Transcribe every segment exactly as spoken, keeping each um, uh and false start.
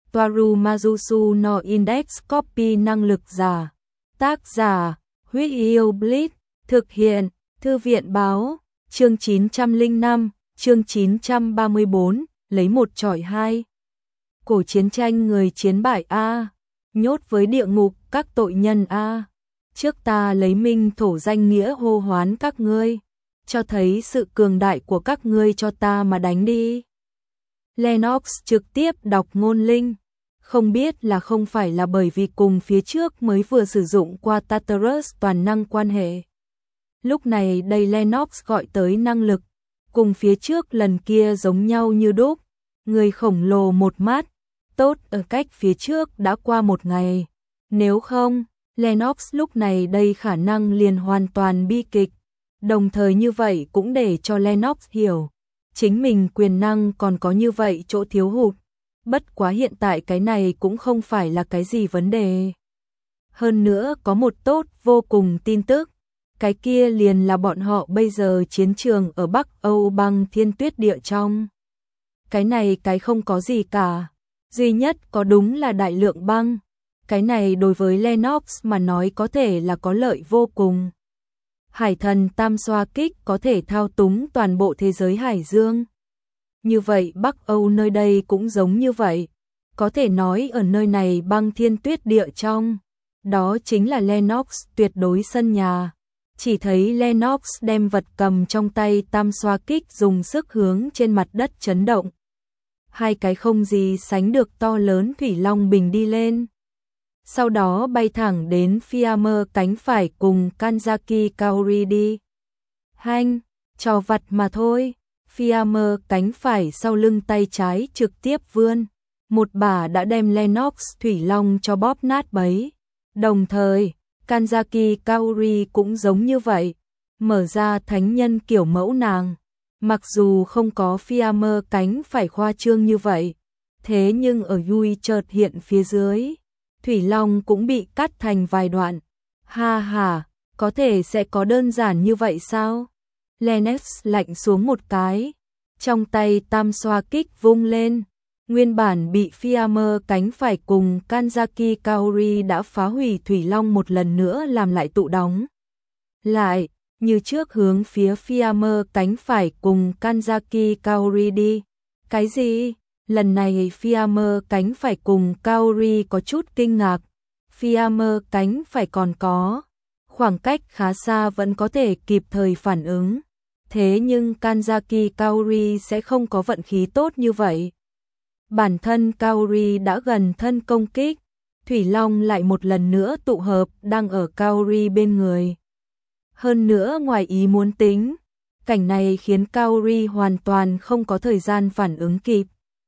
Toaru Majusu no Index Copy năng lực giả. Tác giả, Huyết Yêu Blitz, thực hiện, Thư viện báo, chương chín trăm lẻ năm, chương chín trăm ba mươi bốn, lấy một chọi hai. Cổ chiến tranh người chiến bại A, nhốt với địa ngục các tội nhân A. Trước ta lấy minh thổ danh nghĩa hô hoán các ngươi, cho thấy sự cường đại của các ngươi cho ta mà đánh đi. Lennox trực tiếp đọc ngôn linh, không biết là không phải là bởi vì cùng phía trước mới vừa sử dụng qua Tartarus toàn năng quan hệ. Lúc này đây Lennox gọi tới năng lực, cùng phía trước lần kia giống nhau như đúc, người khổng lồ một mắt, tốt ở cách phía trước đã qua một ngày. Nếu không, Lennox lúc này đây khả năng liền hoàn toàn bi kịch, đồng thời như vậy cũng để cho Lennox hiểu, chính mình quyền năng còn có như vậy chỗ thiếu hụt, bất quá hiện tại cái này cũng không phải là cái gì vấn đề. Hơn nữa có một tốt vô cùng tin tức, cái kia liền là bọn họ bây giờ chiến trường ở Bắc Âu băng thiên tuyết địa trong. Cái này cái không có gì cả, duy nhất có đúng là đại lượng băng. Cái này đối với Lennox mà nói có thể là có lợi vô cùng. Hải thần tam xoa kích có thể thao túng toàn bộ thế giới hải dương. Như vậy Bắc Âu nơi đây cũng giống như vậy. Có thể nói ở nơi này băng thiên tuyết địa trong. Đó chính là Lennox tuyệt đối sân nhà. Chỉ thấy Lennox đem vật cầm trong tay tam xoa kích dùng sức hướng trên mặt đất chấn động. Hai cái không gì sánh được to lớn thủy long bình đi lên. Sau đó bay thẳng đến Fiammer cánh phải cùng Kanzaki Kaori đi. Hanh, trò vặt mà thôi. Fiammer cánh phải sau lưng tay trái trực tiếp vươn. Một bả đã đem Lennox thủy long cho bóp nát bấy. Đồng thời, Kanzaki Kaori cũng giống như vậy. Mở ra thánh nhân kiểu mẫu nàng. Mặc dù không có Fiammer cánh phải khoa trương như vậy. Thế nhưng ở Yui chợt hiện phía dưới. Thủy Long cũng bị cắt thành vài đoạn. Ha ha, có thể sẽ có đơn giản như vậy sao? Lennox lạnh xuống một cái. Trong tay tam xoa kích vung lên. Nguyên bản bị Fiammer cánh phải cùng Kanzaki Kaori đã phá hủy Thủy Long một lần nữa làm lại tụ đóng. Lại, như trước hướng phía Fiammer cánh phải cùng Kanzaki Kaori đi. Cái gì? Lần này Fiammer cánh phải cùng Kaori có chút kinh ngạc. Fiammer cánh phải còn có khoảng cách khá xa vẫn có thể kịp thời phản ứng. Thế nhưng Kanzaki Kaori sẽ không có vận khí tốt như vậy. Bản thân Kaori đã gần thân công kích. Thủy Long lại một lần nữa tụ hợp đang ở Kaori bên người. Hơn nữa ngoài ý muốn tính. Cảnh này khiến Kaori hoàn toàn không có thời gian phản ứng kịp.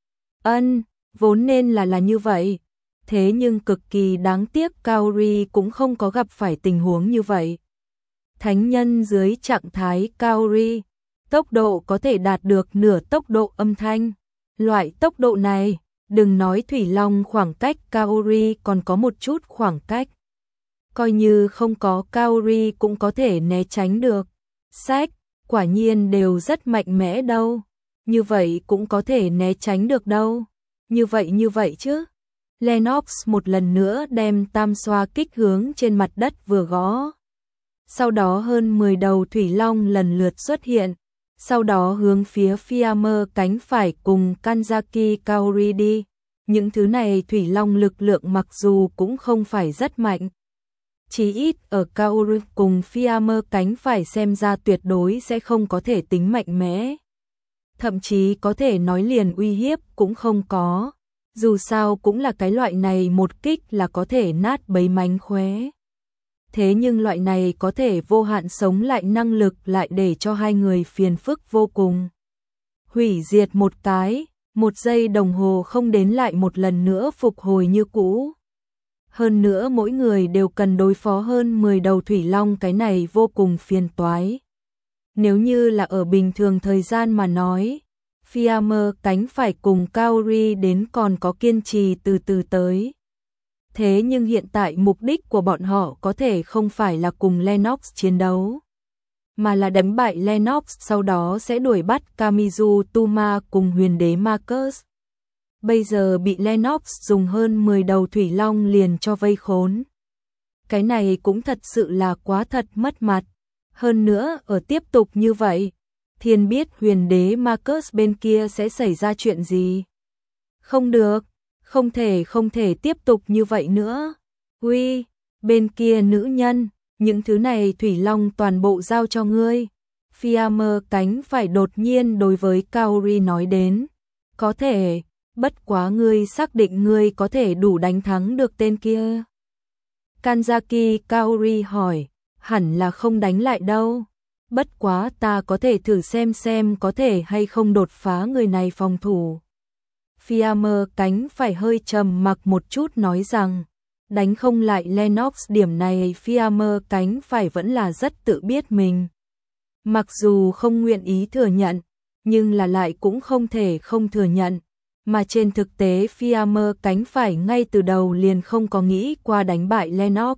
Ân, vốn nên là là như vậy. Thế nhưng cực kỳ đáng tiếc Kaori cũng không có gặp phải tình huống như vậy. Thánh nhân dưới trạng thái Kaori, tốc độ có thể đạt được nửa tốc độ âm thanh. Loại tốc độ này, đừng nói Thủy Long khoảng cách Kaori còn có một chút khoảng cách. Coi như không có Kaori cũng có thể né tránh được. Sách, quả nhiên đều rất mạnh mẽ đâu. Như vậy cũng có thể né tránh được đâu. Như vậy như vậy chứ. Lennox một lần nữa đem tam xoa kích hướng trên mặt đất vừa gõ. Sau đó hơn mười đầu thủy long lần lượt xuất hiện. Sau đó hướng phía Fiammer cánh phải cùng Kanzaki Kaori đi. Những thứ này thủy long lực lượng mặc dù cũng không phải rất mạnh. Chỉ ít ở Kaori cùng Fiammer cánh phải xem ra tuyệt đối sẽ không có thể tính mạnh mẽ. Thậm chí có thể nói liền uy hiếp cũng không có. Dù sao cũng là cái loại này một kích là có thể nát bấy mánh khóe. Thế nhưng loại này có thể vô hạn sống lại năng lực lại để cho hai người phiền phức vô cùng. Hủy diệt một cái, một giây đồng hồ không đến lại một lần nữa phục hồi như cũ. Hơn nữa mỗi người đều cần đối phó hơn mười đầu thủy long, cái này vô cùng phiền toái. Nếu như là ở bình thường thời gian mà nói, Fiammer cánh phải cùng Kaori đến còn có kiên trì từ từ tới. Thế nhưng hiện tại mục đích của bọn họ có thể không phải là cùng Lennox chiến đấu, mà là đánh bại Lennox sau đó sẽ đuổi bắt Kamizu Tuma cùng huyền đế Marcus. bây giờ bị Lennox dùng hơn mười đầu thủy long liền cho vây khốn. Cái này cũng thật sự là quá thật mất mặt. Hơn nữa, ở tiếp tục như vậy, thiên biết huyền đế Marcus bên kia sẽ xảy ra chuyện gì. Không được, không thể không thể tiếp tục như vậy nữa. Uy, bên kia nữ nhân, những thứ này thủy long toàn bộ giao cho ngươi. Fiammer cánh phải đột nhiên đối với Kaori nói đến. Có thể, bất quá ngươi xác định ngươi có thể đủ đánh thắng được tên kia. Kanzaki Kaori hỏi, hẳn là không đánh lại đâu. Bất quá ta có thể thử xem xem có thể hay không đột phá người này phòng thủ. Fiammer cánh phải hơi trầm mặc một chút nói rằng, đánh không lại Lennox điểm này Fiammer cánh phải vẫn là rất tự biết mình. Mặc dù không nguyện ý thừa nhận, nhưng là lại cũng không thể không thừa nhận. Mà trên thực tế Fiammer cánh phải ngay từ đầu liền không có nghĩ qua đánh bại Lennox.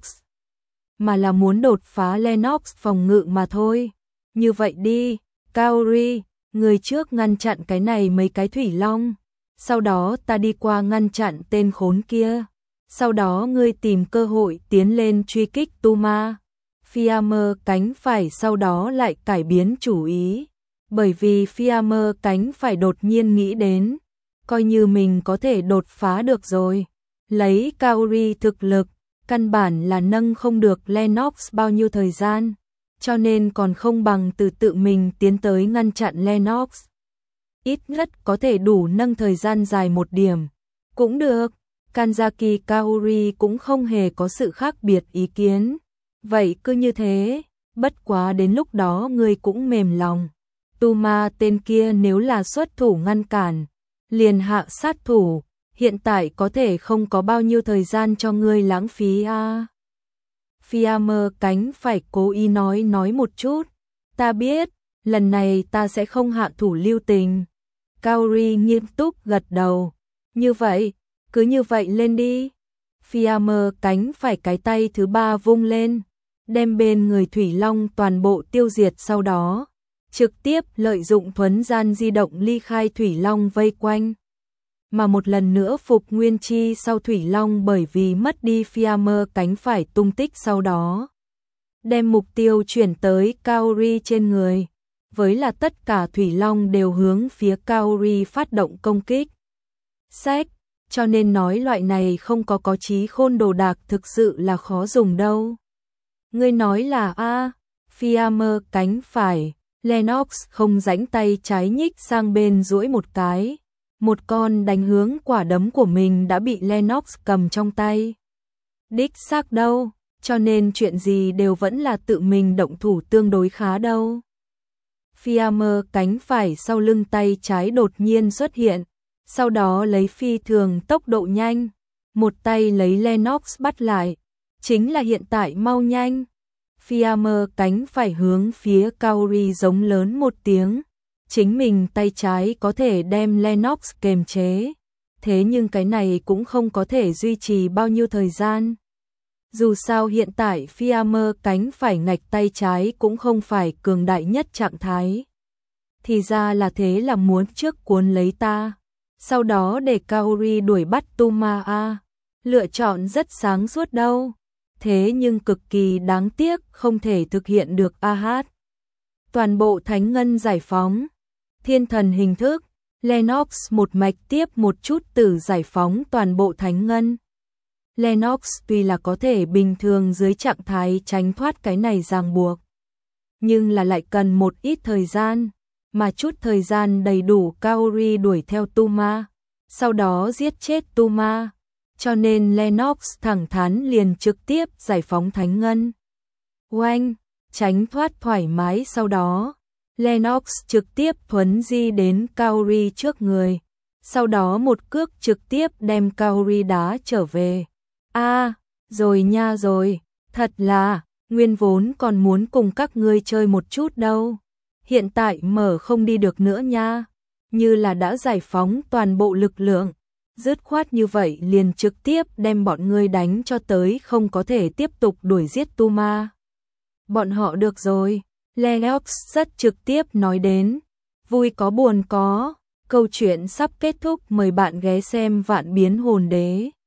Mà là muốn đột phá Lennox phòng ngự mà thôi. Như vậy đi, Kaori, người trước ngăn chặn cái này mấy cái thủy long. Sau đó ta đi qua ngăn chặn tên khốn kia. Sau đó ngươi tìm cơ hội tiến lên truy kích Tuma. Fiammer cánh phải sau đó lại cải biến chủ ý. Bởi vì Fiammer cánh phải đột nhiên nghĩ đến, coi như mình có thể đột phá được rồi. Lấy Kaori thực lực, căn bản là nâng không được Lennox bao nhiêu thời gian, cho nên còn không bằng từ tự mình tiến tới ngăn chặn Lennox. Ít nhất có thể đủ nâng thời gian dài một điểm. Cũng được, Kanzaki Kaori cũng không hề có sự khác biệt ý kiến. Vậy cứ như thế, bất quá đến lúc đó ngươi cũng mềm lòng. Tuma tên kia nếu là xuất thủ ngăn cản, liền hạ sát thủ, hiện tại có thể không có bao nhiêu thời gian cho ngươi lãng phí a. À. Fiammer cánh phải cố ý nói nói một chút, ta biết, lần này ta sẽ không hạ thủ lưu tình. Kaori nghiêm túc gật đầu, như vậy, cứ như vậy lên đi. Fiammer cánh phải cái tay thứ ba vung lên, đem bên người thủy long toàn bộ tiêu diệt sau đó. Trực tiếp lợi dụng thuấn gian di động ly khai thủy long vây quanh. Mà một lần nữa phục nguyên chi sau thủy long bởi vì mất đi Fiammer cánh phải tung tích sau đó. Đem mục tiêu chuyển tới Kaori trên người. Với là tất cả thủy long đều hướng phía Kaori phát động công kích. Sách, cho nên nói loại này không có có trí khôn đồ đạc thực sự là khó dùng đâu. Ngươi nói là a, Fiammer cánh phải. Lennox không rãnh tay trái nhích sang bên duỗi một cái. Một con đánh hướng quả đấm của mình đã bị Lennox cầm trong tay. Đích xác đâu, cho nên chuyện gì đều vẫn là tự mình động thủ tương đối khá đâu. Fiammer cánh phải sau lưng tay trái đột nhiên xuất hiện. Sau đó lấy phi thường tốc độ nhanh. Một tay lấy Lennox bắt lại. Chính là hiện tại mau nhanh. Fiammer cánh phải hướng phía Kaori giống lớn một tiếng. Chính mình tay trái có thể đem Lennox kềm chế. Thế nhưng cái này cũng không có thể duy trì bao nhiêu thời gian. Dù sao hiện tại Fiammer cánh phải ngạch tay trái cũng không phải cường đại nhất trạng thái. Thì ra là thế là muốn trước cuốn lấy ta. Sau đó để Kaori đuổi bắt Tuma a. Lựa chọn rất sáng suốt đâu. Thế nhưng cực kỳ đáng tiếc không thể thực hiện được a hát. Toàn bộ thánh ngân giải phóng. Thiên thần hình thức. Lennox một mạch tiếp một chút từ giải phóng toàn bộ thánh ngân. Lennox tuy là có thể bình thường dưới trạng thái tránh thoát cái này ràng buộc. Nhưng là lại cần một ít thời gian. Mà chút thời gian đầy đủ Kaori đuổi theo Tuma. Sau đó giết chết Tuma. Cho nên Lennox thẳng thắn liền trực tiếp giải phóng thánh ngân. Oanh, tránh thoát thoải mái sau đó. Lennox trực tiếp thuấn di đến Kaori trước người. Sau đó một cước trực tiếp đem Kaori đá trở về. A, à, rồi nha rồi, thật là, nguyên vốn còn muốn cùng các ngươi chơi một chút đâu. Hiện tại mở không đi được nữa nha. Như là đã giải phóng toàn bộ lực lượng. Dứt khoát như vậy liền trực tiếp đem bọn ngươi đánh cho tới không có thể tiếp tục đuổi giết Tuma. Bọn họ được rồi, Lennox rất trực tiếp nói đến. Vui có buồn có, Câu chuyện sắp kết thúc, mời bạn ghé xem Vạn Biến Hồn Đế.